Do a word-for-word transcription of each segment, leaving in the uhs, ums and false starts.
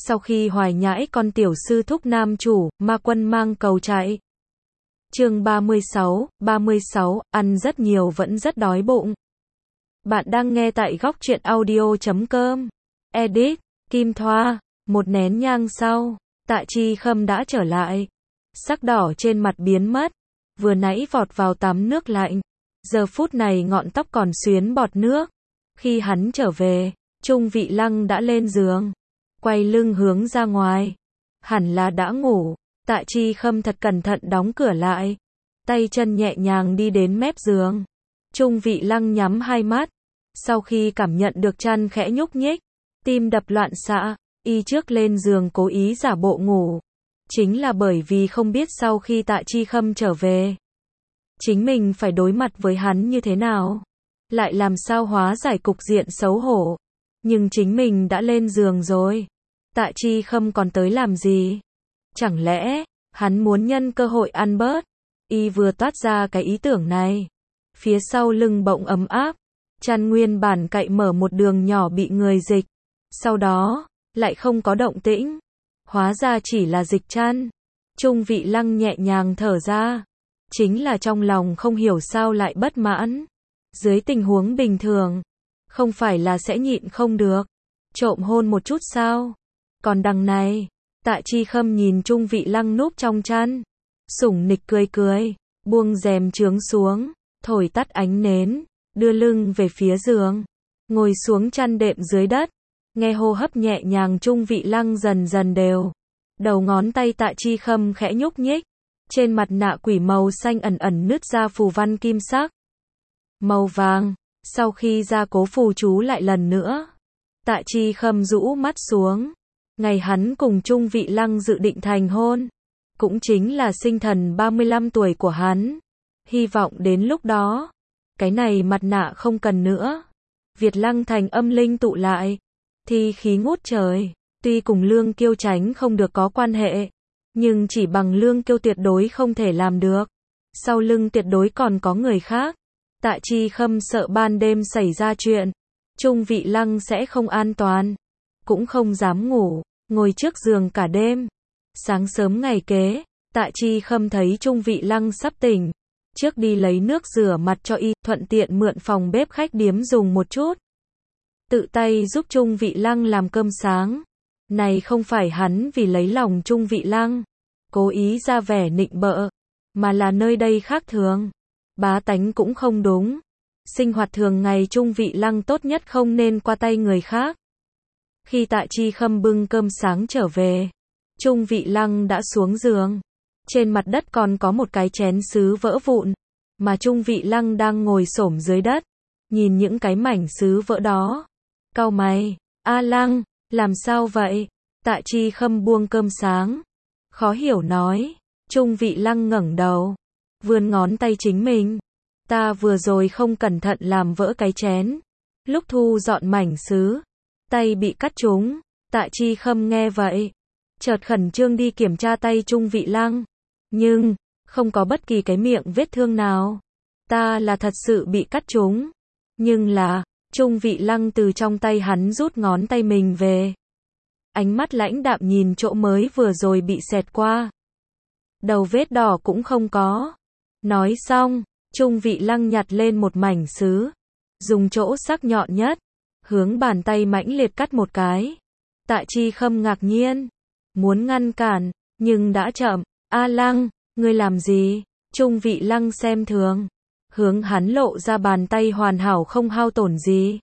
Sau khi hoài nhãi con tiểu sư thúc nam chủ, ma quân mang cầu chạy. Chương ba mươi sáu, ba mươi sáu, ăn rất nhiều vẫn rất đói bụng. Bạn đang nghe tại góc truyện audio chấm com. Edit, Kim Thoa. Một nén nhang sau, Tạ Chi Khâm đã trở lại. Sắc đỏ trên mặt biến mất. Vừa nãy vọt vào tắm nước lạnh. Giờ phút này ngọn tóc còn xuyến bọt nước. Khi hắn trở về, Trung Vị Lăng đã lên giường. Quay lưng hướng ra ngoài. Hẳn là đã ngủ. Tạ Chi Khâm thật cẩn thận đóng cửa lại. Tay chân nhẹ nhàng đi đến mép giường. Trung Vị Lăng nhắm hai mắt. Sau khi cảm nhận được chăn khẽ nhúc nhích, tim đập loạn xạ, y trước lên giường cố ý giả bộ ngủ. Chính là bởi vì không biết sau khi Tạ Chi Khâm trở về, chính mình phải đối mặt với hắn như thế nào. Lại làm sao hóa giải cục diện xấu hổ. Nhưng chính mình đã lên giường rồi. Tạ Chi Khâm còn tới làm gì? Chẳng lẽ, hắn muốn nhân cơ hội ăn bớt? Y vừa toát ra cái ý tưởng này. Phía sau lưng bỗng ấm áp. Chăn nguyên bản cậy mở một đường nhỏ bị người dịch. Sau đó, lại không có động tĩnh. Hóa ra chỉ là dịch chăn. Trung Vị Lăng nhẹ nhàng thở ra. Chính là trong lòng không hiểu sao lại bất mãn. Dưới tình huống bình thường, không phải là sẽ nhịn không được. Trộm hôn một chút sao? Còn đằng này, Tạ Chi Khâm nhìn Trung Vị Lăng núp trong chăn. Sủng nịch cười cười, buông rèm chướng xuống, thổi tắt ánh nến, đưa lưng về phía giường. Ngồi xuống chăn đệm dưới đất. Nghe hô hấp nhẹ nhàng Trung Vị Lăng dần dần đều. Đầu ngón tay Tạ Chi Khâm khẽ nhúc nhích. Trên mặt nạ quỷ màu xanh ẩn ẩn nứt ra phù văn kim sắc. Màu vàng. Sau khi ra cố phù chú lại lần nữa. Tạ Chi Khâm rũ mắt xuống. Ngày hắn cùng Trung Vị Lăng dự định thành hôn. Cũng chính là sinh thần ba mươi lăm tuổi của hắn. Hy vọng đến lúc đó, cái này mặt nạ không cần nữa. Việt Lăng thành âm linh tụ lại. Thi khí ngút trời. Tuy cùng Lương Kiêu tránh không được có quan hệ. Nhưng chỉ bằng Lương Kiêu tuyệt đối không thể làm được. Sau lưng tuyệt đối còn có người khác. Tạ Chi Khâm sợ ban đêm xảy ra chuyện. Trung Vị Lăng sẽ không an toàn. Cũng không dám ngủ. Ngồi trước giường cả đêm. Sáng sớm ngày kế, Tạ Chi Khâm thấy Trung Vị Lăng sắp tỉnh. Trước đi lấy nước rửa mặt cho y, thuận tiện mượn phòng bếp khách điếm dùng một chút. Tự tay giúp Trung Vị Lăng làm cơm sáng. Này không phải hắn vì lấy lòng Trung Vị Lăng, cố ý ra vẻ nịnh bợ, mà là nơi đây khác thường. Bá tánh cũng không đúng. Sinh hoạt thường ngày Trung Vị Lăng tốt nhất không nên qua tay người khác. Khi Tạ Chi Khâm bưng cơm sáng trở về, Trung Vị Lăng đã xuống giường. Trên mặt đất còn có một cái chén sứ vỡ vụn, mà Trung Vị Lăng đang ngồi xổm dưới đất, nhìn những cái mảnh sứ vỡ đó. Cau mày, A Lăng, làm sao vậy? Tạ Chi Khâm buông cơm sáng, khó hiểu nói. Trung Vị Lăng ngẩng đầu, vươn ngón tay chính mình. Ta vừa rồi không cẩn thận làm vỡ cái chén. Lúc thu dọn mảnh sứ, tay bị cắt trúng. Tạ Chi Khâm nghe vậy, chợt khẩn trương đi kiểm tra tay Trung Vị Lăng. Nhưng, không có bất kỳ cái miệng vết thương nào. Ta là thật sự bị cắt trúng. Nhưng là, Trung Vị Lăng từ trong tay hắn rút ngón tay mình về. Ánh mắt lãnh đạm nhìn chỗ mới vừa rồi bị xẹt qua. Đầu vết đỏ cũng không có. Nói xong, Trung Vị Lăng nhặt lên một mảnh sứ. Dùng chỗ sắc nhọn nhất, hướng bàn tay mãnh liệt cắt một cái. Tạ Chi Khâm ngạc nhiên, muốn ngăn cản, nhưng đã chậm. A Lăng, ngươi làm gì? Trung Vị Lăng xem thường, hướng hắn lộ ra bàn tay hoàn hảo không hao tổn gì.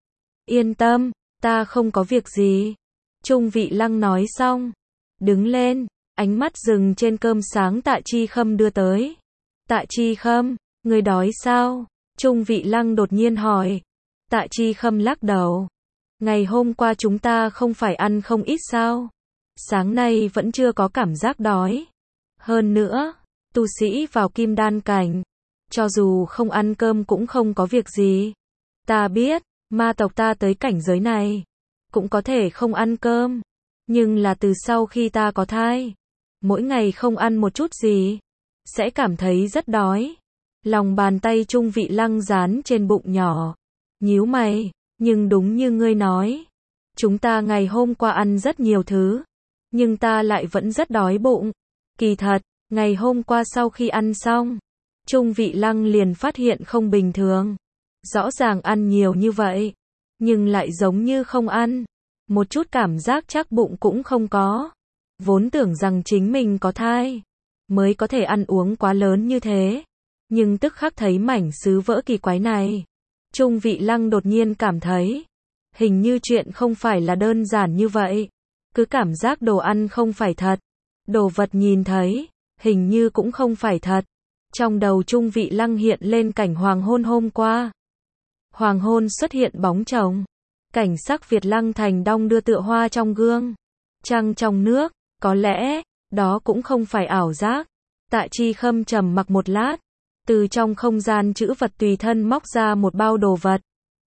Yên tâm, ta không có việc gì. Trung Vị Lăng nói xong, đứng lên, ánh mắt dừng trên cơm sáng Tạ Chi Khâm đưa tới. Tạ Chi Khâm, ngươi đói sao? Trung Vị Lăng đột nhiên hỏi. Tạ Chi Khâm lắc đầu. Ngày hôm qua chúng ta không phải ăn không ít sao? Sáng nay vẫn chưa có cảm giác đói. Hơn nữa, tu sĩ vào kim đan cảnh, cho dù không ăn cơm cũng không có việc gì. Ta biết, ma tộc ta tới cảnh giới này, cũng có thể không ăn cơm. Nhưng là từ sau khi ta có thai, mỗi ngày không ăn một chút gì, sẽ cảm thấy rất đói. Lòng bàn tay Trung Vị Lăng dán trên bụng nhỏ. Nhíu mày, nhưng đúng như ngươi nói. Chúng ta ngày hôm qua ăn rất nhiều thứ, nhưng ta lại vẫn rất đói bụng. Kỳ thật, ngày hôm qua sau khi ăn xong, Trung Vị Lăng liền phát hiện không bình thường. Rõ ràng ăn nhiều như vậy, nhưng lại giống như không ăn. Một chút cảm giác chắc bụng cũng không có. Vốn tưởng rằng chính mình có thai, mới có thể ăn uống quá lớn như thế. Nhưng tức khắc thấy mảnh sứ vỡ kỳ quái này. Trung Vị Lăng đột nhiên cảm thấy, hình như chuyện không phải là đơn giản như vậy. Cứ cảm giác đồ ăn không phải thật. Đồ vật nhìn thấy, hình như cũng không phải thật. Trong đầu Trung Vị Lăng hiện lên cảnh hoàng hôn hôm qua. Hoàng hôn xuất hiện bóng chồng. Cảnh sắc Việt Lăng Thành đong đưa tựa hoa trong gương. Trăng trong nước, có lẽ, đó cũng không phải ảo giác. Tạ Chi Khâm trầm mặc một lát. Từ trong không gian trữ vật tùy thân móc ra một bao đồ vật.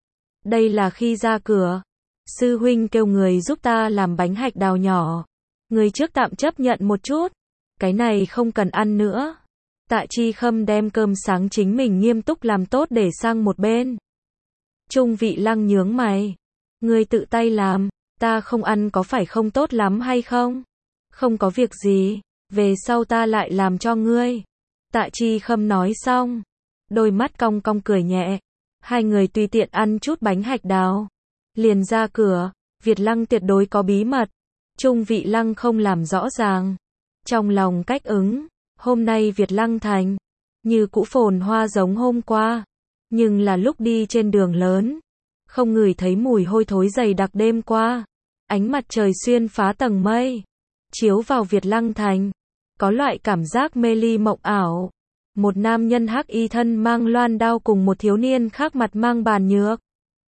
Đây là khi ra cửa. Sư huynh kêu người giúp ta làm bánh hạch đào nhỏ. Người trước tạm chấp nhận một chút. Cái này không cần ăn nữa. Tạ Chi Khâm đem cơm sáng chính mình nghiêm túc làm tốt để sang một bên. Trung Vị Lăng nhướng mày. Người tự tay làm, ta không ăn có phải không tốt lắm hay không? Không có việc gì, về sau ta lại làm cho ngươi. Tạ Chi Khâm nói xong, đôi mắt cong cong cười nhẹ. Hai người tùy tiện ăn chút bánh hạch đào, liền ra cửa. Việt Lăng tuyệt đối có bí mật. Trung Vị Lăng không làm rõ ràng. Trong lòng cách ứng, hôm nay Việt Lăng Thành, như cũ phồn hoa giống hôm qua. Nhưng là lúc đi trên đường lớn, không ngửi thấy mùi hôi thối dày đặc đêm qua. Ánh mặt trời xuyên phá tầng mây, chiếu vào Việt Lăng Thành. Có loại cảm giác mê ly mộng ảo. Một nam nhân hắc y thân mang loan đao cùng một thiếu niên khác mặt mang bàn nhược.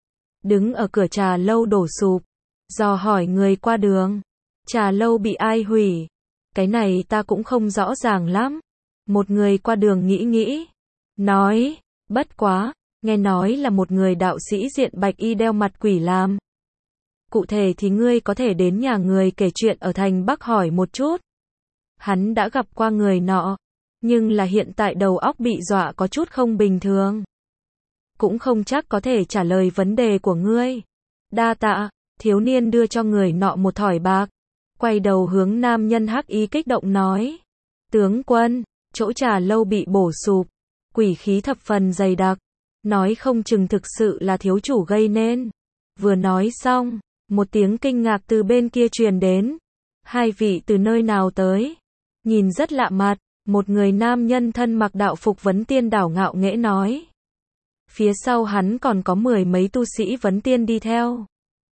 Đứng ở cửa trà lâu đổ sụp, dò hỏi người qua đường. Trà lâu bị ai hủy? Cái này ta cũng không rõ ràng lắm. Một người qua đường nghĩ nghĩ. Nói, bất quá, nghe nói là một người đạo sĩ diện bạch y đeo mặt quỷ làm. Cụ thể thì ngươi có thể đến nhà người kể chuyện ở thành Bắc hỏi một chút. Hắn đã gặp qua người nọ, nhưng là hiện tại đầu óc bị dọa có chút không bình thường. Cũng không chắc có thể trả lời vấn đề của ngươi. Đa tạ, thiếu niên đưa cho người nọ một thỏi bạc. Quay đầu hướng nam nhân hắc y kích động nói. Tướng quân, chỗ trà lâu bị bổ sụp. Quỷ khí thập phần dày đặc. Nói không chừng thực sự là thiếu chủ gây nên. Vừa nói xong, một tiếng kinh ngạc từ bên kia truyền đến. Hai vị từ nơi nào tới? Nhìn rất lạ mặt. Một người nam nhân thân mặc đạo phục vấn tiên đảo ngạo nghễ nói. Phía sau hắn còn có mười mấy tu sĩ vấn tiên đi theo.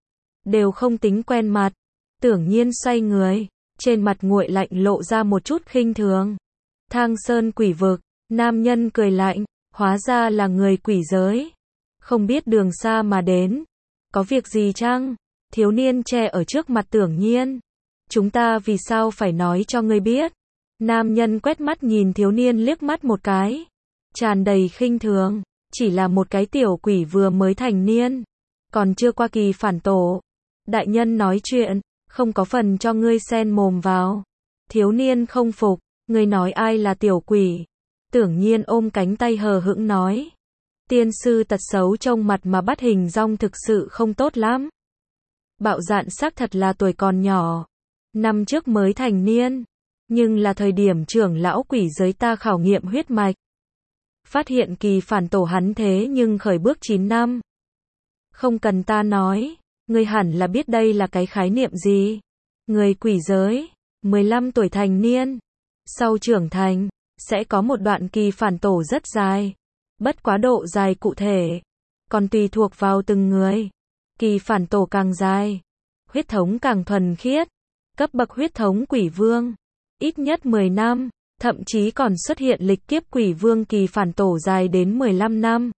Đều không tính quen mặt. Tưởng nhiên xoay người. Trên mặt nguội lạnh lộ ra một chút khinh thường. Thang Sơn quỷ vực. Nam nhân cười lạnh. Hóa ra là người quỷ giới. Không biết đường xa mà đến. Có việc gì chăng? Thiếu niên che ở trước mặt Tưởng Nhiên. Chúng ta vì sao phải nói cho ngươi biết? Nam nhân quét mắt nhìn thiếu niên liếc mắt một cái. Tràn đầy khinh thường. Chỉ là một cái tiểu quỷ vừa mới thành niên. Còn chưa qua kỳ phản tổ. Đại nhân nói chuyện. Không có phần cho ngươi xen mồm vào. Thiếu niên không phục. Ngươi nói ai là tiểu quỷ? Tưởng Nhiên ôm cánh tay hờ hững nói. Tiên sư tật xấu trông mặt mà bắt hình dong thực sự không tốt lắm. Bạo dạn xác thật là tuổi còn nhỏ. Năm trước mới thành niên. Nhưng là thời điểm trưởng lão quỷ giới ta khảo nghiệm huyết mạch. Phát hiện kỳ phản tổ hắn thế nhưng khởi bước chín năm. Không cần ta nói. Ngươi hẳn là biết đây là cái khái niệm gì. Người quỷ giới. mười lăm tuổi thành niên. Sau trưởng thành. Sẽ có một đoạn kỳ phản tổ rất dài. Bất quá độ dài cụ thể. Còn tùy thuộc vào từng người. Kỳ phản tổ càng dài. Huyết thống càng thuần khiết. Cấp bậc huyết thống quỷ vương. Ít nhất mười năm. Thậm chí còn xuất hiện lịch kiếp quỷ vương kỳ phản tổ dài đến mười lăm năm.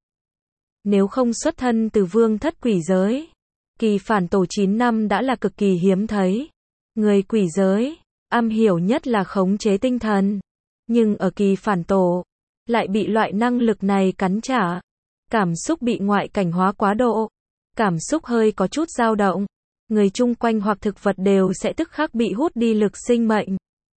Nếu không xuất thân từ vương thất quỷ giới. Kỳ phản tổ chín năm đã là cực kỳ hiếm thấy. Người quỷ giới. Am hiểu nhất là khống chế tinh thần. Nhưng ở kỳ phản tổ. Lại bị loại năng lực này cắn trả. Cảm xúc bị ngoại cảnh hóa quá độ. Cảm xúc hơi có chút dao động. Người chung quanh hoặc thực vật đều sẽ tức khắc bị hút đi lực sinh mệnh.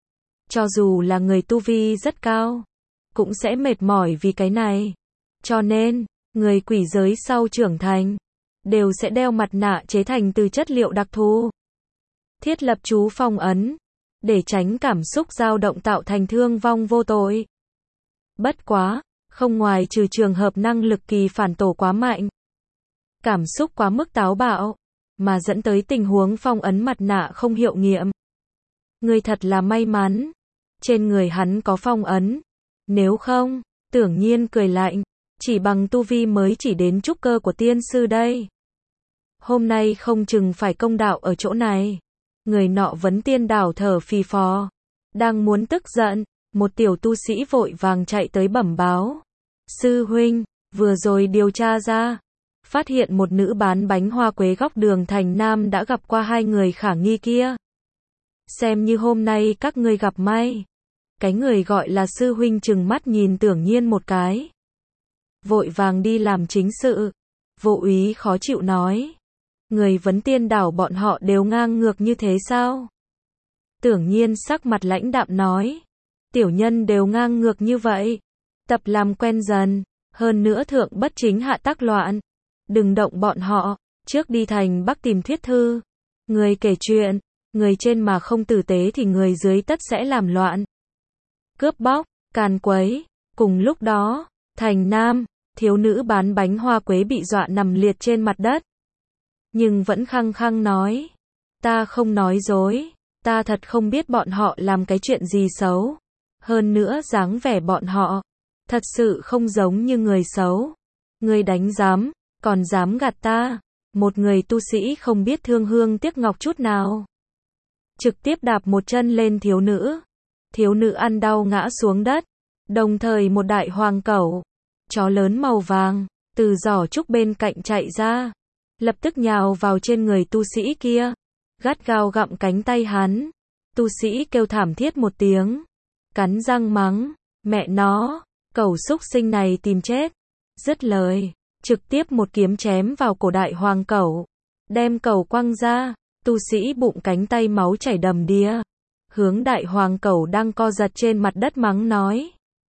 Cho dù là người tu vi rất cao. Cũng sẽ mệt mỏi vì cái này. Cho nên, người quỷ giới sau trưởng thành. đều sẽ đeo mặt nạ chế thành từ chất liệu đặc thù. Thiết lập chú phong ấn, để tránh cảm xúc dao động tạo thành thương vong vô tội. Bất quá, không ngoài trừ trường hợp năng lực kỳ phản tổ quá mạnh, cảm xúc quá mức táo bạo, mà dẫn tới tình huống phong ấn mặt nạ không hiệu nghiệm. Người thật là may mắn, trên người hắn có phong ấn, nếu không, Tưởng Nhiên cười lạnh, chỉ bằng tu vi mới chỉ đến trúc cơ của tiên sư đây. Hôm nay không chừng phải công đạo ở chỗ này. Người nọ Vấn Tiên Đảo thở phì phò, đang muốn tức giận, một tiểu tu sĩ vội vàng chạy tới bẩm báo. Sư huynh, vừa rồi điều tra ra, phát hiện một nữ bán bánh hoa quế góc đường thành Nam đã gặp qua hai người khả nghi kia. Xem như hôm nay các ngươi gặp may. Cái người gọi là sư huynh trừng mắt nhìn Tưởng Nhiên một cái, vội vàng đi làm chính sự. Vô úy khó chịu nói, người Vấn Tiên Đảo bọn họ đều ngang ngược như thế sao? Tưởng Nhiên sắc mặt lãnh đạm nói, tiểu nhân đều ngang ngược như vậy, tập làm quen dần, hơn nữa thượng bất chính hạ tác loạn, đừng động bọn họ, trước đi thành Bắc tìm Thuyết Thư, người kể chuyện, người trên mà không tử tế thì người dưới tất sẽ làm loạn, cướp bóc, càn quấy. Cùng lúc đó, thành Nam, thiếu nữ bán bánh hoa quế bị dọa nằm liệt trên mặt đất, nhưng vẫn khăng khăng nói, ta không nói dối, ta thật không biết bọn họ làm cái chuyện gì xấu, hơn nữa dáng vẻ bọn họ thật sự không giống như người xấu. Ngươi đánh giám, còn dám gạt ta. Một người tu sĩ không biết thương hương tiếc ngọc chút nào, trực tiếp đạp một chân lên thiếu nữ. Thiếu nữ ăn đau ngã xuống đất, đồng thời một đại hoàng cẩu, chó lớn màu vàng, từ giỏ trúc bên cạnh chạy ra, lập tức nhào vào trên người tu sĩ kia, gắt gao gặm cánh tay hắn. Tu sĩ kêu thảm thiết một tiếng, cắn răng mắng, mẹ nó, cẩu xúc sinh này tìm chết. Dứt lời, trực tiếp một kiếm chém vào cổ đại hoàng cẩu, đem cẩu quăng ra. Tu sĩ bụng cánh tay máu chảy đầm đìa, hướng đại hoàng cẩu đang co giật trên mặt đất mắng nói,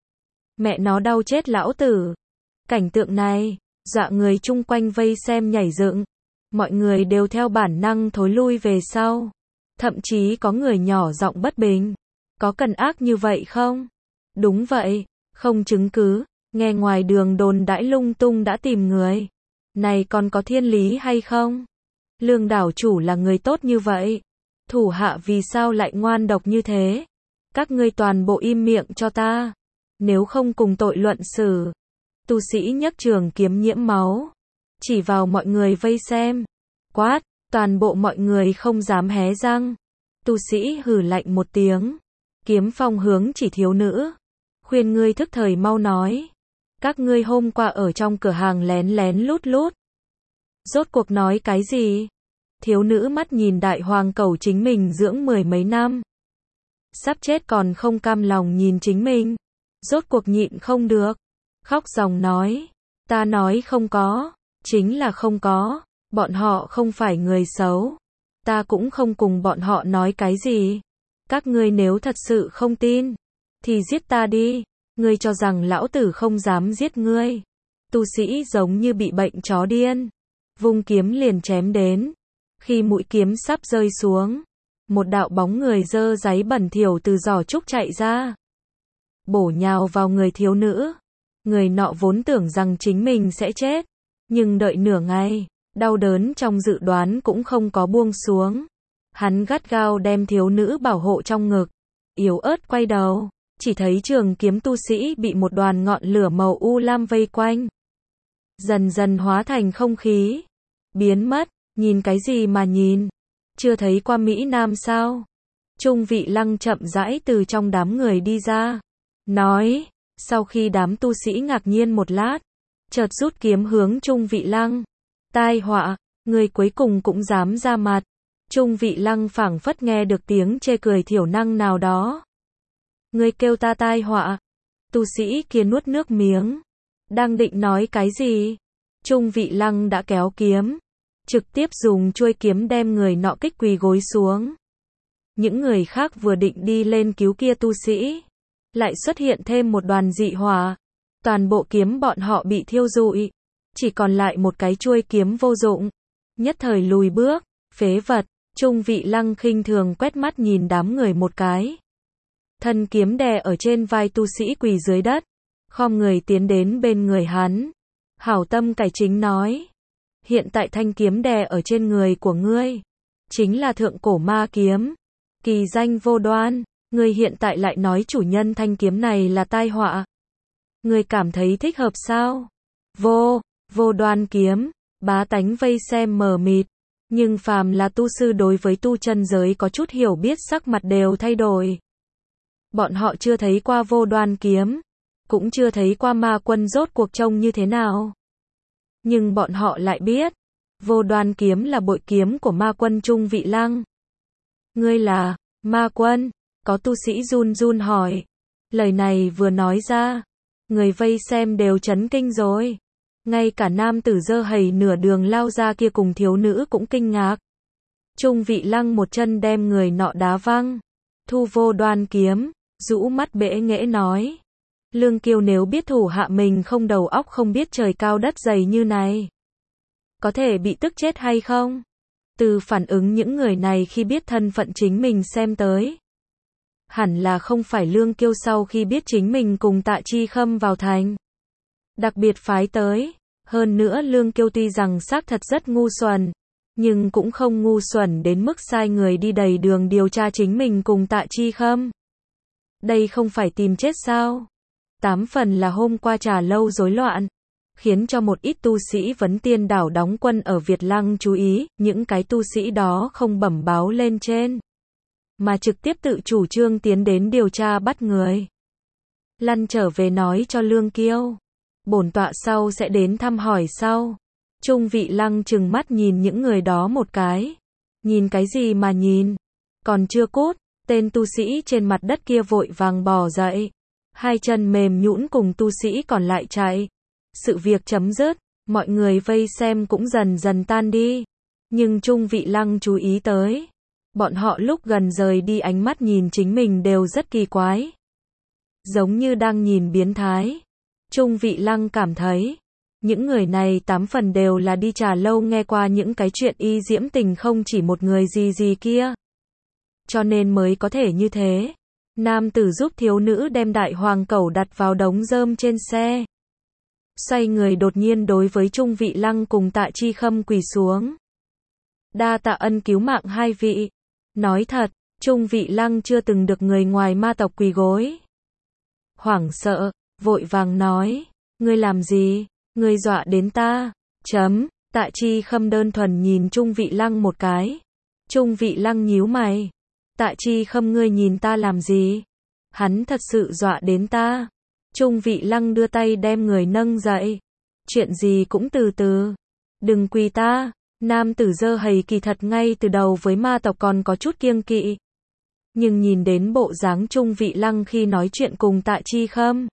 mẹ nó đau chết lão tử. Cảnh tượng này dọa người chung quanh vây xem nhảy dựng, mọi người đều theo bản năng thối lui về sau, thậm chí có người nhỏ giọng bất bình, có cần ác như vậy không? Đúng vậy, không chứng cứ, nghe ngoài đường đồn đãi lung tung đã tìm người, này còn có thiên lý hay không? Lương đảo chủ là người tốt như vậy, thủ hạ vì sao lại ngoan độc như thế? Các ngươi toàn bộ im miệng cho ta, nếu không cùng tội luận xử. Tu sĩ nhấc trường kiếm nhiễm máu, chỉ vào mọi người vây xem, quát, toàn bộ mọi người không dám hé răng. Tu sĩ hừ lạnh một tiếng, kiếm phong hướng chỉ thiếu nữ, khuyên ngươi thức thời mau nói, các ngươi hôm qua ở trong cửa hàng lén lén lút lút, rốt cuộc nói cái gì? Thiếu nữ mắt nhìn đại hoàng cẩu chính mình dưỡng mười mấy năm, sắp chết còn không cam lòng nhìn chính mình, rốt cuộc nhịn không được, khóc ròng nói, ta nói không có, chính là không có, bọn họ không phải người xấu, ta cũng không cùng bọn họ nói cái gì, các ngươi nếu thật sự không tin, thì giết ta đi, ngươi cho rằng lão tử không dám giết ngươi. Tu sĩ giống như bị bệnh chó điên, vung kiếm liền chém đến, khi mũi kiếm sắp rơi xuống, một đạo bóng người dơ giấy bẩn thỉu từ giỏ trúc chạy ra, bổ nhào vào người thiếu nữ. Người nọ vốn tưởng rằng chính mình sẽ chết, nhưng đợi nửa ngày, đau đớn trong dự đoán cũng không có buông xuống. Hắn gắt gao đem thiếu nữ bảo hộ trong ngực, yếu ớt quay đầu, chỉ thấy trường kiếm tu sĩ bị một đoàn ngọn lửa màu u lam vây quanh, dần dần hóa thành không khí, biến mất. Nhìn cái gì mà nhìn? Chưa thấy qua Mỹ Nam sao? Trung Vị Lăng chậm rãi từ trong đám người đi ra, nói, sau khi đám tu sĩ ngạc nhiên một lát, chợt rút kiếm hướng Trung Vị Lăng. Tai họa, người cuối cùng cũng dám ra mặt. Trung Vị Lăng phảng phất nghe được tiếng chê cười thiểu năng nào đó. Ngươi kêu ta tai họa? Tu sĩ kia nuốt nước miếng, đang định nói cái gì? Trung Vị Lăng đã kéo kiếm, trực tiếp dùng chuôi kiếm đem người nọ kích quỳ gối xuống. Những người khác vừa định đi lên cứu kia tu sĩ, lại xuất hiện thêm một đoàn dị hỏa, toàn bộ kiếm bọn họ bị thiêu rụi. chỉ còn lại một cái chuôi kiếm vô dụng. Nhất thời lùi bước, phế vật. Trung Vị Lăng khinh thường quét mắt nhìn đám người một cái. Thân kiếm đè ở trên vai tu sĩ quỳ dưới đất, khom người tiến đến bên người hắn. Hảo tâm cải chính nói, hiện tại thanh kiếm đè ở trên người của ngươi, chính là thượng cổ ma kiếm, kỳ danh vô đoan, ngươi hiện tại lại nói chủ nhân thanh kiếm này là tai họa. Ngươi cảm thấy thích hợp sao? Vô, vô đoan kiếm, bá tánh vây xem mờ mịt, nhưng phàm là tu sư đối với tu chân giới có chút hiểu biết sắc mặt đều thay đổi. Bọn họ chưa thấy qua vô đoan kiếm, cũng chưa thấy qua ma quân rốt cuộc trông như thế nào. Nhưng bọn họ lại biết, vô đoan kiếm là bội kiếm của ma quân Trung Vị Lăng. Ngươi là, ma quân? Có tu sĩ run run hỏi. Lời này vừa nói ra, người vây xem đều chấn kinh rồi. Ngay cả nam tử dơ hầy nửa đường lao ra kia cùng thiếu nữ cũng kinh ngạc. Trung Vị Lăng một chân đem người nọ đá văng, thu vô đoan kiếm, rũ mắt bẽ nghễ nói. Lương Kiêu nếu biết thủ hạ mình không đầu óc không biết trời cao đất dày như này, có thể bị tức chết hay không? Từ phản ứng những người này khi biết thân phận chính mình xem tới, hẳn là không phải Lương Kiêu sau khi biết chính mình cùng Tạ Chi Khâm vào thành đặc biệt phái tới. Hơn nữa Lương Kiêu tuy rằng xác thật rất ngu xuẩn, nhưng cũng không ngu xuẩn đến mức sai người đi đầy đường điều tra chính mình cùng Tạ Chi Khâm. Đây không phải tìm chết sao? Tám phần là hôm qua trà lâu rối loạn, khiến cho một ít tu sĩ Vấn Tiên Đảo đóng quân ở Việt Lăng chú ý, những cái tu sĩ đó không bẩm báo lên trên, mà trực tiếp tự chủ trương tiến đến điều tra bắt người. Lăn trở về nói cho Lương Kiêu, bổn tọa sau sẽ đến thăm hỏi sau. Trung Vị Lăng trừng mắt nhìn những người đó một cái. Nhìn cái gì mà nhìn? Còn chưa cút, tên tu sĩ trên mặt đất kia vội vàng bò dậy. Hai chân mềm nhũn cùng tu sĩ còn lại chạy. Sự việc chấm dứt, mọi người vây xem cũng dần dần tan đi. Nhưng Trung Vị Lăng chú ý tới, bọn họ lúc gần rời đi ánh mắt nhìn chính mình đều rất kỳ quái, giống như đang nhìn biến thái. Trung Vị Lăng cảm thấy, những người này tám phần đều là đi trà lâu nghe qua những cái chuyện y diễm tình không chỉ một người gì gì kia, cho nên mới có thể như thế. Nam tử giúp thiếu nữ đem đại hoàng cẩu đặt vào đống rơm trên xe, xoay người đột nhiên đối với Trung Vị Lăng cùng Tạ Chi Khâm quỳ xuống. Đa tạ ân cứu mạng hai vị. Nói thật, Trung Vị Lăng chưa từng được người ngoài ma tộc quỳ gối. Hoảng sợ, vội vàng nói, ngươi làm gì? Ngươi dọa đến ta. Chấm, Tạ Chi Khâm đơn thuần nhìn Trung Vị Lăng một cái. Trung Vị Lăng nhíu mày. Tạ Chi Khâm ngươi nhìn ta làm gì? Hắn thật sự dọa đến ta. Trung Vị Lăng đưa tay đem người nâng dậy. Chuyện gì cũng từ từ. Đừng quỳ ta. Nam tử dơ hầy kỳ thật ngay từ đầu với ma tộc còn có chút kiêng kỵ. Nhưng nhìn đến bộ dáng Trung Vị Lăng khi nói chuyện cùng Tạ Chi Khâm,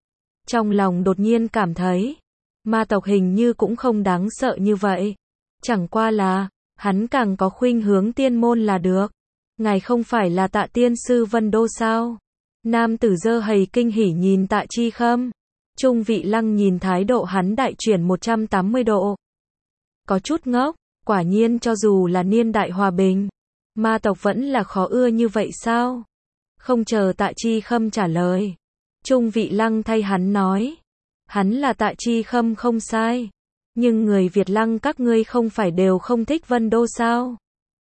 trong lòng đột nhiên cảm thấy, ma tộc hình như cũng không đáng sợ như vậy. Chẳng qua là, hắn càng có khuynh hướng tiên môn là được. Ngài không phải là Tạ tiên sư Vân Đô sao? Nam tử dơ hầy kinh hỉ nhìn Tạ Chi Khâm. Trung Vị Lăng nhìn thái độ hắn đại chuyển một trăm tám mươi độ. Có chút ngốc, quả nhiên cho dù là niên đại hòa bình, ma tộc vẫn là khó ưa như vậy sao? Không chờ Tạ Chi Khâm trả lời, Trung Vị Lăng thay hắn nói, hắn là Tạ Chi Khâm không sai, nhưng người Việt Lăng các ngươi không phải đều không thích Vân Đô sao?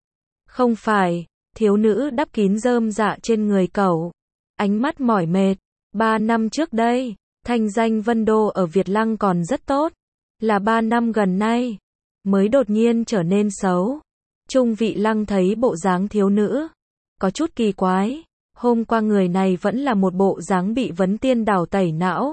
Không phải, thiếu nữ đắp kín rơm dạ trên người cẩu, ánh mắt mỏi mệt. Ba năm trước đây, thanh danh Vân Đô ở Việt Lăng còn rất tốt, là ba năm gần nay mới đột nhiên trở nên xấu. Trung Vị Lăng thấy bộ dáng thiếu nữ, có chút kỳ quái. Hôm qua người này vẫn là một bộ dáng bị Vấn Tiên Đảo tẩy não,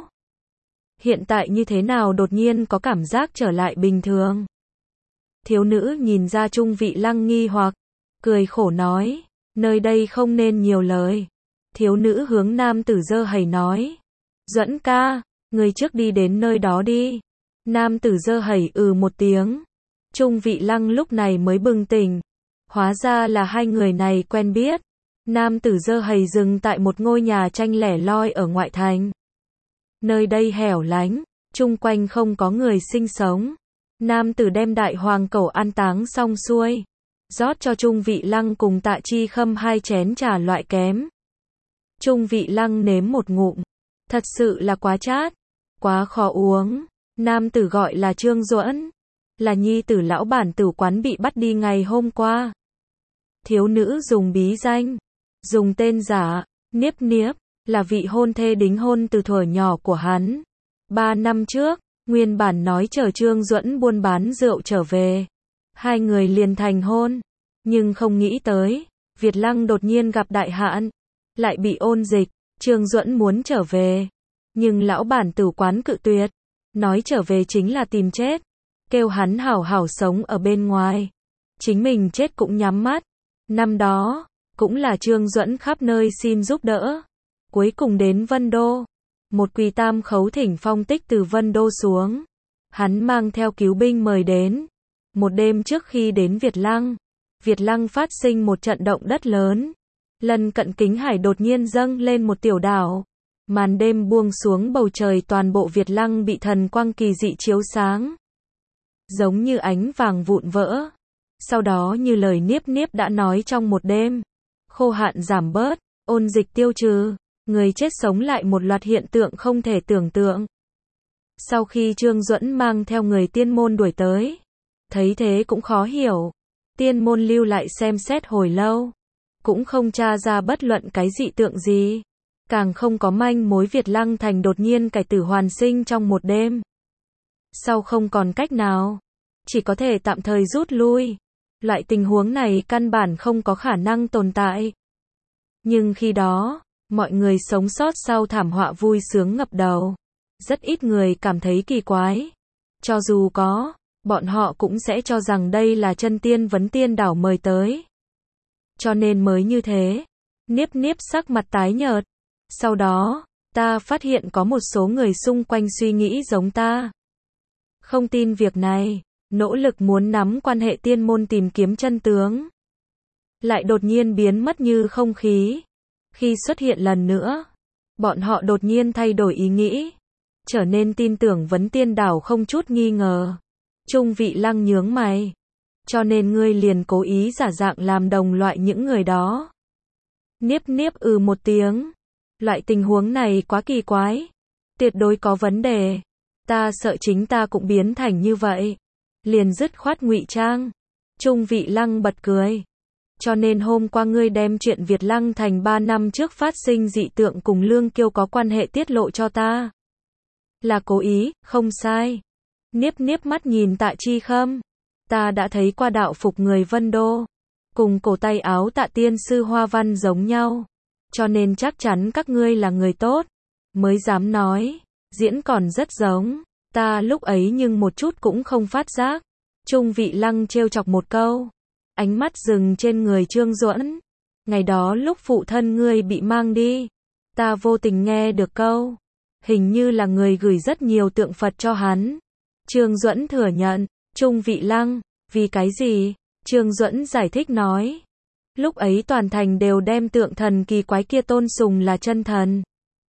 hiện tại như thế nào đột nhiên có cảm giác trở lại bình thường. Thiếu nữ nhìn ra Trung Vị Lăng nghi hoặc, cười khổ nói, nơi đây không nên nhiều lời. Thiếu nữ hướng nam tử dơ hầy nói, Duẫn ca, người trước đi đến nơi đó đi. Nam tử dơ hầy ừ một tiếng. Trung Vị Lăng lúc này mới bừng tỉnh, hóa ra là hai người này quen biết. Nam tử dơ hầy dừng tại một ngôi nhà tranh lẻ loi ở ngoại thành. Nơi đây hẻo lánh, chung quanh không có người sinh sống. Nam tử đem đại hoàng cẩu an táng xong xuôi, rót cho Trung Vị Lăng cùng Tạ Chi Khâm hai chén trà loại kém. Trung Vị Lăng nếm một ngụm, thật sự là quá chát, quá khó uống. Nam tử gọi là Trương Duẫn, là nhi tử lão bản tử quán bị bắt đi ngày hôm qua. Thiếu nữ dùng bí danh, dùng tên giả, Niếp Niếp, là vị hôn thê đính hôn từ thuở nhỏ của hắn. Ba năm trước, nguyên bản nói chờ Trương Duẫn buôn bán rượu trở về, hai người liền thành hôn. Nhưng không nghĩ tới, Việt Lăng đột nhiên gặp đại hạn, lại bị ôn dịch. Trương Duẫn muốn trở về, nhưng lão bản tử quán cự tuyệt, nói trở về chính là tìm chết, kêu hắn hảo hảo sống ở bên ngoài, chính mình chết cũng nhắm mắt. Năm đó, cũng là Trương Duẫn khắp nơi xin giúp đỡ, cuối cùng đến Vân Đô, một quỳ tam khấu thỉnh phong tích từ Vân Đô xuống, hắn mang theo cứu binh mời đến. Một đêm trước khi đến Việt Lăng, Việt Lăng phát sinh một trận động đất lớn, lần cận Kính Hải đột nhiên dâng lên một tiểu đảo, màn đêm buông xuống bầu trời, toàn bộ Việt Lăng bị thần quang kỳ dị chiếu sáng, giống như ánh vàng vụn vỡ. Sau đó như lời Niếp Niếp đã nói, trong một đêm, khô hạn giảm bớt, ôn dịch tiêu trừ, người chết sống lại, một loạt hiện tượng không thể tưởng tượng. Sau khi Trương Duẫn mang theo người tiên môn đuổi tới, thấy thế cũng khó hiểu, tiên môn lưu lại xem xét hồi lâu, cũng không tra ra bất luận cái dị tượng gì, càng không có manh mối Việt Lăng thành đột nhiên cải tử hoàn sinh trong một đêm. Sau không còn cách nào, chỉ có thể tạm thời rút lui. Loại tình huống này căn bản không có khả năng tồn tại. Nhưng khi đó, mọi người sống sót sau thảm họa vui sướng ngập đầu. Rất ít người cảm thấy kỳ quái. Cho dù có, bọn họ cũng sẽ cho rằng đây là chân tiên vấn tiên đảo mời tới. Cho nên mới như thế. Niếp Niếp sắc mặt tái nhợt. Sau đó, ta phát hiện có một số người xung quanh suy nghĩ giống ta. Không tin việc này, nỗ lực muốn nắm quan hệ tiên môn tìm kiếm chân tướng. Lại đột nhiên biến mất như không khí. Khi xuất hiện lần nữa, bọn họ đột nhiên thay đổi ý nghĩ, trở nên tin tưởng vấn tiên đảo không chút nghi ngờ. Trung Vị Lăng nhướng mày. Cho nên ngươi liền cố ý giả dạng làm đồng loại những người đó. Niếp Niếp ừ một tiếng. Loại tình huống này quá kỳ quái. Tuyệt đối có vấn đề. Ta sợ chính ta cũng biến thành như vậy. Liền dứt khoát ngụy trang. Trung Vị Lăng bật cười. Cho nên hôm qua ngươi đem chuyện Việt Lăng thành ba năm trước phát sinh dị tượng cùng Lương Kiêu có quan hệ tiết lộ cho ta. Là cố ý, không sai. Niếp Niếp mắt nhìn Tạ Chi Khâm. Ta đã thấy qua đạo phục người Vân Đô. Cùng cổ tay áo Tạ tiên sư hoa văn giống nhau. Cho nên chắc chắn các ngươi là người tốt. Mới dám nói. Diễn còn rất giống. Ta lúc ấy nhưng một chút cũng không phát giác. Trung Vị Lăng trêu chọc một câu. Ánh mắt dừng trên người Trương Duẫn. Ngày đó lúc phụ thân ngươi bị mang đi, ta vô tình nghe được câu. Hình như là người gửi rất nhiều tượng Phật cho hắn. Trương Duẫn thừa nhận. Trung Vị Lăng, vì cái gì? Trương Duẫn giải thích nói. Lúc ấy toàn thành đều đem tượng thần kỳ quái kia tôn sùng là chân thần.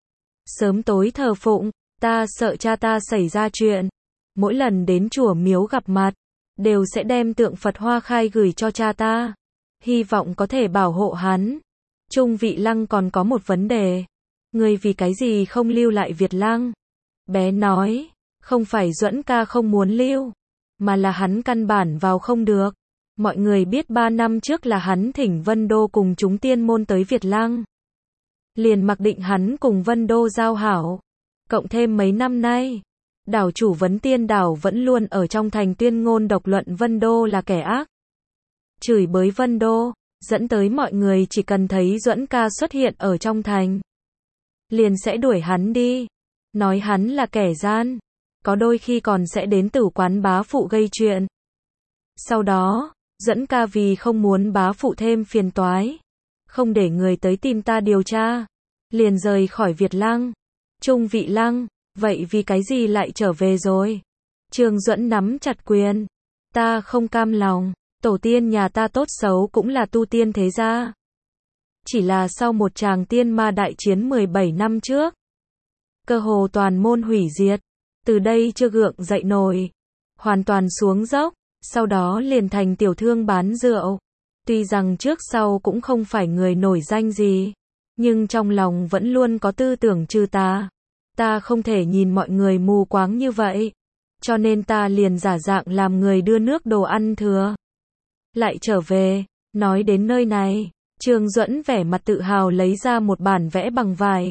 Sớm tối thờ phụng, ta sợ cha ta xảy ra chuyện. Mỗi lần đến chùa miếu gặp mặt, đều sẽ đem tượng Phật hoa khai gửi cho cha ta. Hy vọng có thể bảo hộ hắn. Trung Vị Lăng còn có một vấn đề. Ngươi vì cái gì không lưu lại Việt Lăng? Bé nói, không phải Duẫn ca không muốn lưu, mà là hắn căn bản vào không được. Mọi người biết ba năm trước là hắn thỉnh Vân Đô cùng chúng tiên môn tới Việt Lăng. Liền mặc định hắn cùng Vân Đô giao hảo. Cộng thêm mấy năm nay, đảo chủ vấn tiên đảo vẫn luôn ở trong thành tuyên ngôn độc luận Vân Đô là kẻ ác. Chửi bới Vân Đô, dẫn tới mọi người chỉ cần thấy Duẫn ca xuất hiện ở trong thành, liền sẽ đuổi hắn đi. Nói hắn là kẻ gian. Có đôi khi còn sẽ đến tử quán bá phụ gây chuyện. Sau đó, Duẫn ca vì không muốn bá phụ thêm phiền toái, không để người tới tìm ta điều tra, liền rời khỏi Việt Lăng. Trung Vị Lăng, vậy vì cái gì lại trở về rồi? Trương Duẫn nắm chặt quyền. Ta không cam lòng, tổ tiên nhà ta tốt xấu cũng là tu tiên thế gia. Chỉ là sau một tràng tiên ma đại chiến mười bảy năm trước, cơ hồ toàn môn hủy diệt. từ đây chưa gượng dậy nổi, hoàn toàn xuống dốc, sau đó liền thành tiểu thương bán rượu. Tuy rằng trước sau cũng không phải người nổi danh gì, nhưng trong lòng vẫn luôn có tư tưởng trừ tà. Ta không thể nhìn mọi người mù quáng như vậy, cho nên ta liền giả dạng làm người đưa nước đồ ăn thừa. Lại trở về, nói đến nơi này, Trương Duẫn vẻ mặt tự hào lấy ra một bản vẽ bằng vải,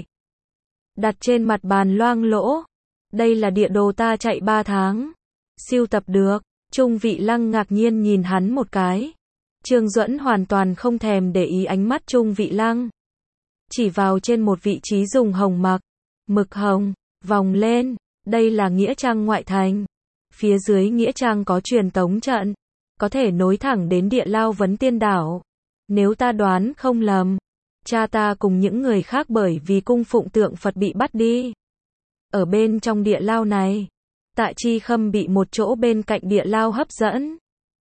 đặt trên mặt bàn loang lỗ. Đây là địa đồ ta chạy ba tháng, sưu tập được. Trung Vị Lăng ngạc nhiên nhìn hắn một cái. Trương Duẫn hoàn toàn không thèm để ý ánh mắt Trung Vị Lăng, chỉ vào trên một vị trí dùng hồng mặc, mực hồng, vòng lên, đây là nghĩa trang ngoại thành. Phía dưới nghĩa trang có truyền tống trận, có thể nối thẳng đến địa lao Vấn Tiên Đảo. Nếu ta đoán không lầm, cha ta cùng những người khác bởi vì cung phụng tượng Phật bị bắt đi. Ở bên trong địa lao này, Tạ Chi Khâm bị một chỗ bên cạnh địa lao hấp dẫn.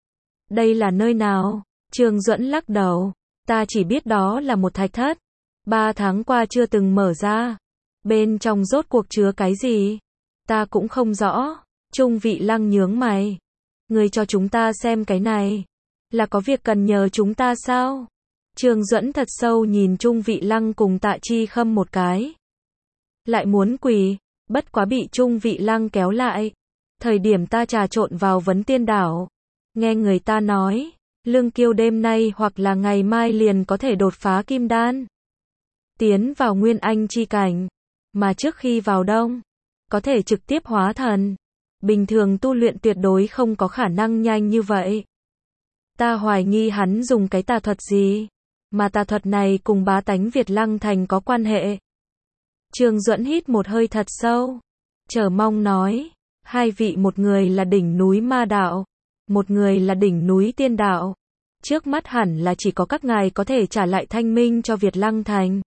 Đây là nơi nào? Trương Duẫn lắc đầu, ta chỉ biết đó là một thạch thất, ba tháng qua chưa từng mở ra. Bên trong rốt cuộc chứa cái gì? Ta cũng không rõ. Trung Vị Lăng nhướng mày. Người cho chúng ta xem cái này, là có việc cần nhờ chúng ta sao? Trương Duẫn thật sâu nhìn Trung Vị Lăng cùng Tạ Chi Khâm một cái. Lại muốn quỳ, bất quá bị Trung Vị Lăng kéo lại. Thời điểm ta trà trộn vào Vấn Tiên Đảo, nghe người ta nói, Lương Kiêu đêm nay hoặc là ngày mai liền có thể đột phá kim đan, tiến vào Nguyên Anh chi cảnh, mà trước khi vào đông, có thể trực tiếp hóa thần. Bình thường tu luyện tuyệt đối không có khả năng nhanh như vậy. Ta hoài nghi hắn dùng cái tà thuật gì, mà tà thuật này cùng bá tánh Việt Lăng Thành có quan hệ. Trương Duẫn hít một hơi thật sâu, chờ mong nói, hai vị, một người là đỉnh núi Ma Đạo, một người là đỉnh núi Tiên Đạo. Trước mắt hẳn là chỉ có các ngài có thể trả lại thanh minh cho Việt Lăng Thành.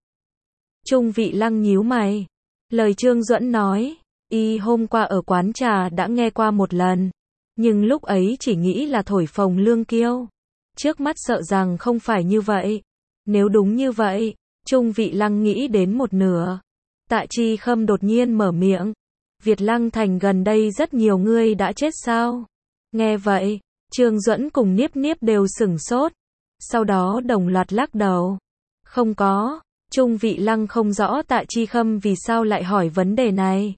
Trung Vị Lăng nhíu mày. Lời Trương Duẫn nói, y hôm qua ở quán trà đã nghe qua một lần, nhưng lúc ấy chỉ nghĩ là thổi phồng Lương Kiêu. Trước mắt sợ rằng không phải như vậy. Nếu đúng như vậy, Trung Vị Lăng nghĩ đến một nửa. Tạ Chi Khâm đột nhiên mở miệng. Việt Lăng Thành gần đây rất nhiều người đã chết sao? Nghe vậy, Trương Duẫn cùng Niếp Niếp đều sửng sốt. Sau đó đồng loạt lắc đầu. Không có. Trung Vị Lăng không rõ Tạ Chi Khâm vì sao lại hỏi vấn đề này.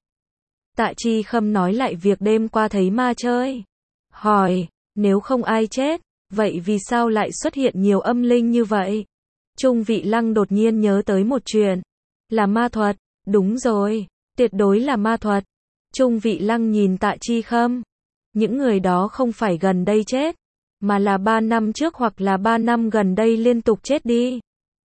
Tạ Chi Khâm nói lại việc đêm qua thấy ma chơi. Hỏi, nếu không ai chết, vậy vì sao lại xuất hiện nhiều âm linh như vậy? Trung Vị Lăng đột nhiên nhớ tới một chuyện. Là ma thuật. Đúng rồi, tuyệt đối là ma thuật. Trung Vị Lăng nhìn Tạ Chi Khâm. Những người đó không phải gần đây chết, mà là ba năm trước hoặc là ba năm gần đây liên tục chết đi.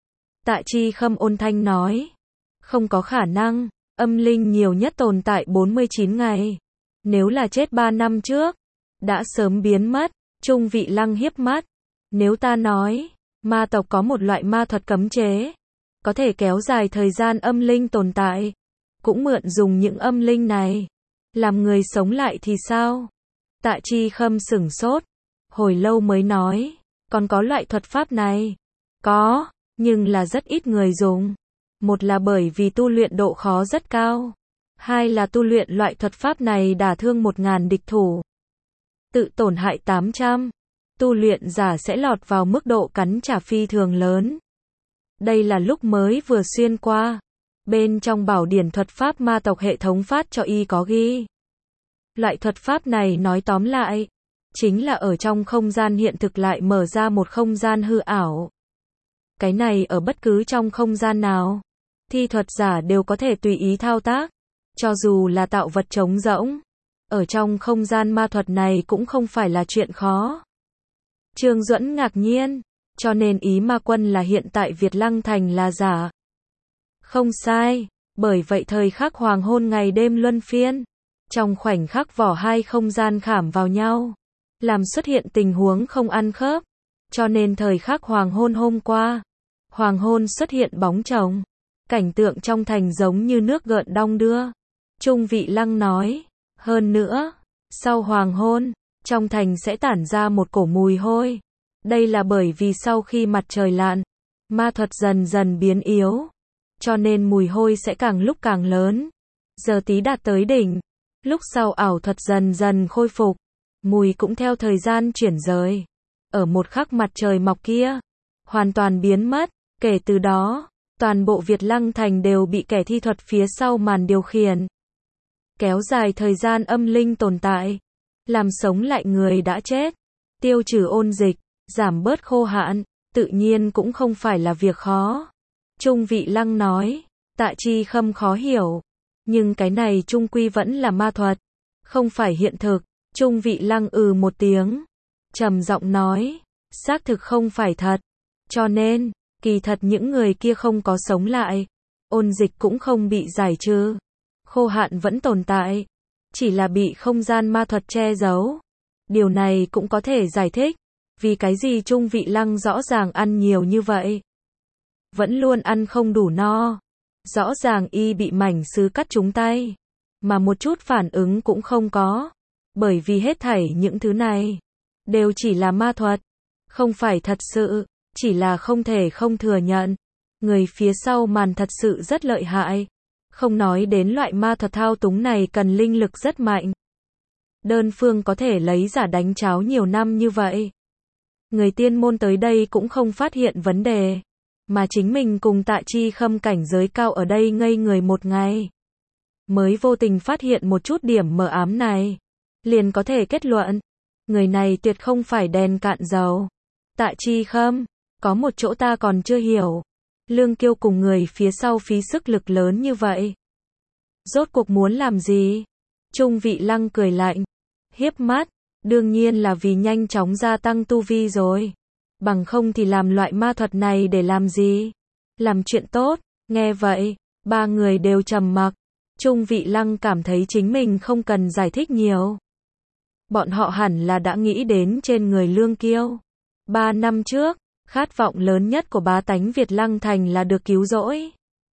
Tạ Chi Khâm ôn thanh nói. Không có khả năng, âm linh nhiều nhất tồn tại bốn mươi chín ngày. Nếu là chết ba năm trước, đã sớm biến mất. Trung Vị Lăng hiếp mắt. Nếu ta nói, ma tộc có một loại ma thuật cấm chế, có thể kéo dài thời gian âm linh tồn tại, cũng mượn dùng những âm linh này, làm người sống lại thì sao? Tạ Chi Khâm sửng sốt, hồi lâu mới nói, còn có loại thuật pháp này? Có, nhưng là rất ít người dùng. Một là bởi vì tu luyện độ khó rất cao. Hai là tu luyện loại thuật pháp này đả thương một ngàn địch thủ, tự tổn hại tám trăm. Tu luyện giả sẽ lọt vào mức độ cắn trả phi thường lớn. Đây là lúc mới vừa xuyên qua. Bên trong bảo điển thuật pháp ma tộc hệ thống phát cho y có ghi. Loại thuật pháp này nói tóm lại, chính là ở trong không gian hiện thực lại mở ra một không gian hư ảo. Cái này ở bất cứ trong không gian nào, thi thuật giả đều có thể tùy ý thao tác. Cho dù là tạo vật trống rỗng, ở trong không gian ma thuật này cũng không phải là chuyện khó. Trương Duẫn ngạc nhiên, cho nên ý ma quân là hiện tại Việt Lăng Thành là giả. Không sai, bởi vậy thời khắc hoàng hôn ngày đêm luân phiên, trong khoảnh khắc vỏ hai không gian khảm vào nhau, làm xuất hiện tình huống không ăn khớp. Cho nên thời khắc hoàng hôn hôm qua, hoàng hôn xuất hiện bóng chồng, cảnh tượng trong thành giống như nước gợn đong đưa. Trung Vị Lăng nói, hơn nữa, sau hoàng hôn, trong thành sẽ tản ra một cổ mùi hôi. Đây là bởi vì sau khi mặt trời lặn, ma thuật dần dần biến yếu, cho nên mùi hôi sẽ càng lúc càng lớn. Giờ tí đạt tới đỉnh, Lúc sau ảo thuật dần dần khôi phục, mùi cũng theo thời gian chuyển rời. Ở một khắc mặt trời mọc kia, hoàn toàn biến mất. Kể từ đó, toàn bộ Việt Lăng Thành đều bị kẻ thi thuật phía sau màn điều khiển. Kéo dài thời gian âm linh tồn tại, làm sống lại người đã chết, tiêu trừ ôn dịch, giảm bớt khô hạn, tự nhiên cũng không phải là việc khó. Trung Vị Lăng nói, Tạ Chi Khâm khó hiểu, nhưng cái này trung quy vẫn là ma thuật, không phải hiện thực. Trung Vị Lăng ừ một tiếng, trầm giọng nói, xác thực không phải thật, cho nên, kỳ thật những người kia không có sống lại, ôn dịch cũng không bị giải trừ, khô hạn vẫn tồn tại, chỉ là bị không gian ma thuật che giấu. Điều này cũng có thể giải thích, vì cái gì Trung Vị Lăng rõ ràng ăn nhiều như vậy, vẫn luôn ăn không đủ no. Rõ ràng y bị mảnh sứ cắt trúng tay, mà một chút phản ứng cũng không có, bởi vì hết thảy những thứ này đều chỉ là ma thuật, không phải thật sự, chỉ là không thể không thừa nhận. Người phía sau màn thật sự rất lợi hại, không nói đến loại ma thuật thao túng này cần linh lực rất mạnh. Đơn phương có thể lấy giả đánh cháo nhiều năm như vậy. Người tiên môn tới đây cũng không phát hiện vấn đề, mà chính mình cùng Tạ Chi Khâm cảnh giới cao ở đây ngây người một ngày, mới vô tình phát hiện một chút điểm mờ ám này, liền có thể kết luận, người này tuyệt không phải đèn cạn dầu. Tạ Chi Khâm, có một chỗ ta còn chưa hiểu, Lương Kiêu cùng người phía sau phí sức lực lớn như vậy, rốt cuộc muốn làm gì? Trung Vị Lăng cười lạnh, hiếp mắt, đương nhiên là vì nhanh chóng gia tăng tu vi rồi. Bằng không thì làm loại ma thuật này để làm gì? Làm chuyện tốt. Nghe vậy, ba người đều trầm mặc. Trung Vị Lăng cảm thấy chính mình không cần giải thích nhiều. Bọn họ hẳn là đã nghĩ đến trên người Lương Kiêu. Ba năm trước, khát vọng lớn nhất của bá tánh Việt Lăng Thành là được cứu rỗi.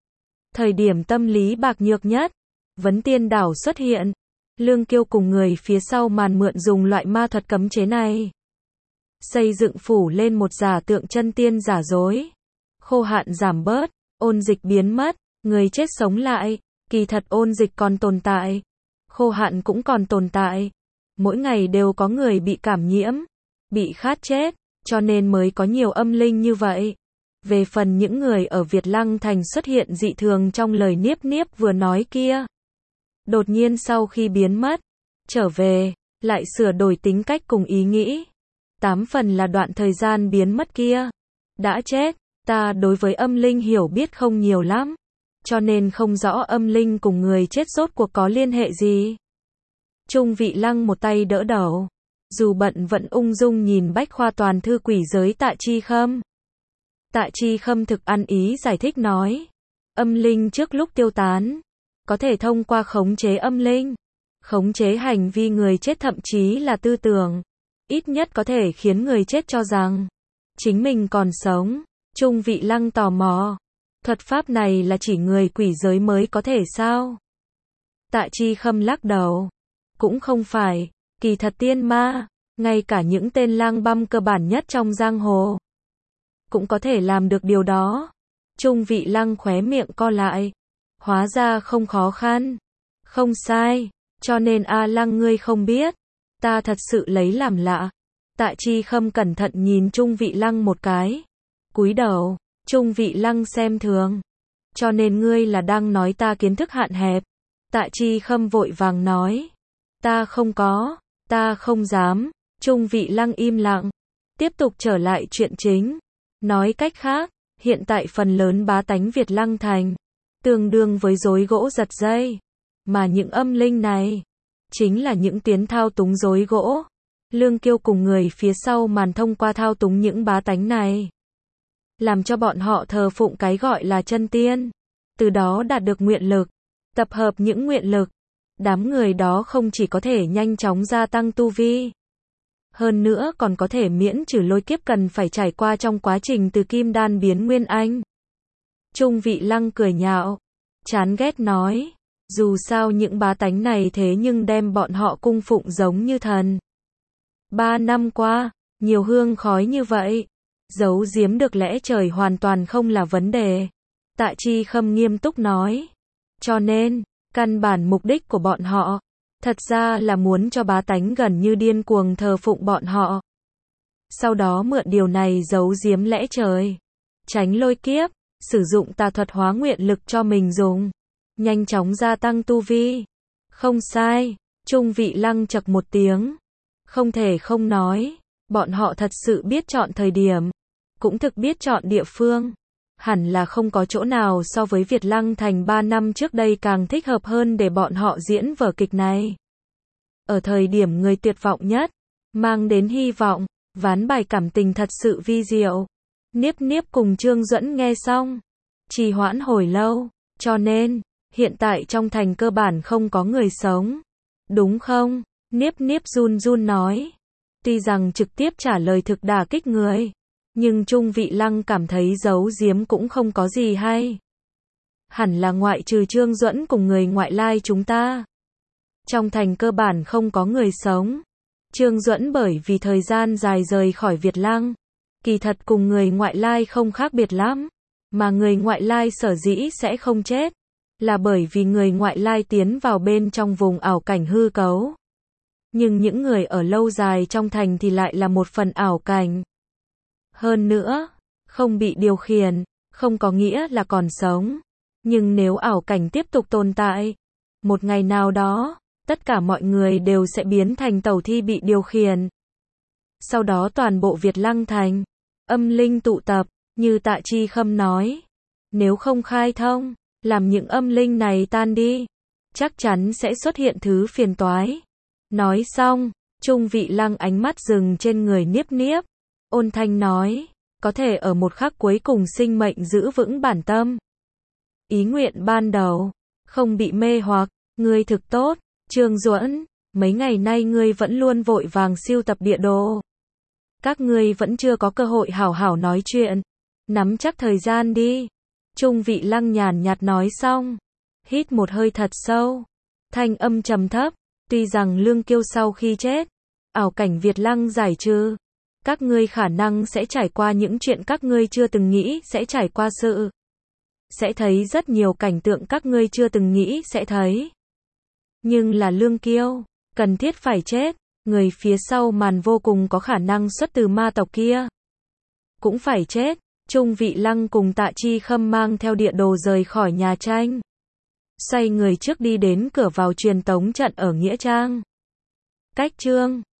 Thời điểm tâm lý bạc nhược nhất, Vấn Tiên Đảo xuất hiện. Lương Kiêu cùng người phía sau màn mượn dùng loại ma thuật cấm chế này, xây dựng phủ lên một giả tượng chân tiên giả dối. Khô hạn giảm bớt, ôn dịch biến mất, người chết sống lại, kỳ thật ôn dịch còn tồn tại, khô hạn cũng còn tồn tại. Mỗi ngày đều có người bị cảm nhiễm, bị khát chết, cho nên mới có nhiều âm linh như vậy. Về phần những người ở Việt Lăng Thành xuất hiện dị thường trong lời Niếp Niếp vừa nói kia, đột nhiên sau khi biến mất, trở về, lại sửa đổi tính cách cùng ý nghĩ. Tám phần là đoạn thời gian biến mất kia, đã chết. Ta đối với âm linh hiểu biết không nhiều lắm, cho nên không rõ âm linh cùng người chết rốt cuộc có liên hệ gì. Trung Vị Lăng một tay đỡ đầu, dù bận vẫn ung dung nhìn bách khoa toàn thư quỷ giới Tạ Chi Khâm. Tạ Chi Khâm thực ăn ý giải thích nói, âm linh trước lúc tiêu tán, có thể thông qua khống chế âm linh, khống chế hành vi người chết thậm chí là tư tưởng, ít nhất có thể khiến người chết cho rằng chính mình còn sống. Trung Vị Lăng tò mò, thuật pháp này là chỉ người quỷ giới mới có thể sao? Tạ Chi Khâm lắc đầu, cũng không phải, kỳ thật tiên ma, ngay cả những tên lang băm cơ bản nhất trong giang hồ, cũng có thể làm được điều đó. Trung Vị Lăng khóe miệng co lại, hóa ra không khó khăn, không sai, cho nên A Lăng ngươi không biết, ta thật sự lấy làm lạ. Tạ Chi Khâm cẩn thận nhìn Trung Vị Lăng một cái, cúi đầu. Trung Vị Lăng xem thường, cho nên ngươi là đang nói ta kiến thức hạn hẹp. Tạ Chi Khâm vội vàng nói, ta không có, ta không dám. Trung Vị Lăng im lặng, tiếp tục trở lại chuyện chính. Nói cách khác, hiện tại phần lớn bá tánh Việt Lăng Thành, tương đương với rối gỗ giật dây, mà những âm linh này, chính là những tuyến thao túng rối gỗ. Lương Kiêu cùng người phía sau màn thông qua thao túng những bá tánh này, làm cho bọn họ thờ phụng cái gọi là chân tiên, từ đó đạt được nguyện lực, tập hợp những nguyện lực. Đám người đó không chỉ có thể nhanh chóng gia tăng tu vi, hơn nữa còn có thể miễn trừ lôi kiếp cần phải trải qua trong quá trình từ kim đan biến nguyên anh. Trung Vị Lăng cười nhạo, chán ghét nói, dù sao những bá tánh này thế nhưng đem bọn họ cung phụng giống như thần. Ba năm qua, nhiều hương khói như vậy, giấu giếm được lẽ trời hoàn toàn không là vấn đề. Tạ Chi Khâm nghiêm túc nói, cho nên, căn bản mục đích của bọn họ, Thật ra là muốn cho bá tánh gần như điên cuồng thờ phụng bọn họ. Sau đó mượn điều này giấu giếm lẽ trời. Tránh lôi kiếp, sử dụng tà thuật hóa nguyện lực cho mình dùng. Nhanh chóng gia tăng tu vi. Không sai, Trung Vị Lăng chậc một tiếng. Không thể không nói, bọn họ thật sự biết chọn thời điểm. Cũng thực biết chọn địa phương. Hẳn là không có chỗ nào so với Việt Lăng Thành ba năm trước đây càng thích hợp hơn để bọn họ diễn vở kịch này. Ở thời điểm người tuyệt vọng nhất, mang đến hy vọng, ván bài cảm tình thật sự vi diệu. Niếp Niếp cùng Trương Duẫn nghe xong, trì hoãn hồi lâu, cho nên, hiện tại trong thành cơ bản không có người sống. Đúng không? Niếp Niếp run run nói. Tuy rằng trực tiếp trả lời thực đả kích người, nhưng Trung Vị Lăng cảm thấy giấu giếm cũng không có gì hay. Hẳn là ngoại trừ Trương Duẫn cùng người ngoại lai chúng ta. Trong thành cơ bản không có người sống. Trương Duẫn bởi vì thời gian dài rời khỏi Việt Lăng, kỳ thật cùng người ngoại lai không khác biệt lắm. Mà người ngoại lai sở dĩ sẽ không chết, là bởi vì người ngoại lai tiến vào bên trong vùng ảo cảnh hư cấu. Nhưng những người ở lâu dài trong thành thì lại là một phần ảo cảnh. Hơn nữa, không bị điều khiển, không có nghĩa là còn sống. Nhưng nếu ảo cảnh tiếp tục tồn tại, một ngày nào đó, tất cả mọi người đều sẽ biến thành tẩu thi bị điều khiển. Sau đó toàn bộ Việt Lăng Thành, âm linh tụ tập, như Tạ Chi Khâm nói. Nếu không khai thông, làm những âm linh này tan đi, chắc chắn sẽ xuất hiện thứ phiền toái. Nói xong, Trung Vị Lăng ánh mắt dừng trên người Niếp Niếp. Ôn thanh nói, có thể ở một khắc cuối cùng sinh mệnh giữ vững bản tâm. Ý nguyện ban đầu, không bị mê hoặc, ngươi thực tốt. Trương Duẫn, mấy ngày nay ngươi vẫn luôn vội vàng siêu tập địa đồ. Các ngươi vẫn chưa có cơ hội hảo hảo nói chuyện. Nắm chắc thời gian đi. Trung Vị Lăng nhàn nhạt nói xong. Hít một hơi thật sâu. Thanh âm trầm thấp. Tuy rằng Lương Kiêu sau khi chết, ảo cảnh Việt Lăng giải trừ. Các ngươi khả năng sẽ trải qua những chuyện các ngươi chưa từng nghĩ sẽ trải qua sự. Sẽ thấy rất nhiều cảnh tượng các ngươi chưa từng nghĩ sẽ thấy. Nhưng là Lương Kiêu, cần thiết phải chết, người phía sau màn vô cùng có khả năng xuất từ ma tộc kia. Cũng phải chết. Trung Vị Lăng cùng Tạ Chi Khâm mang theo địa đồ rời khỏi nhà tranh. Xoay người trước đi đến cửa vào truyền tống trận ở Nghĩa Trang. Cách Trương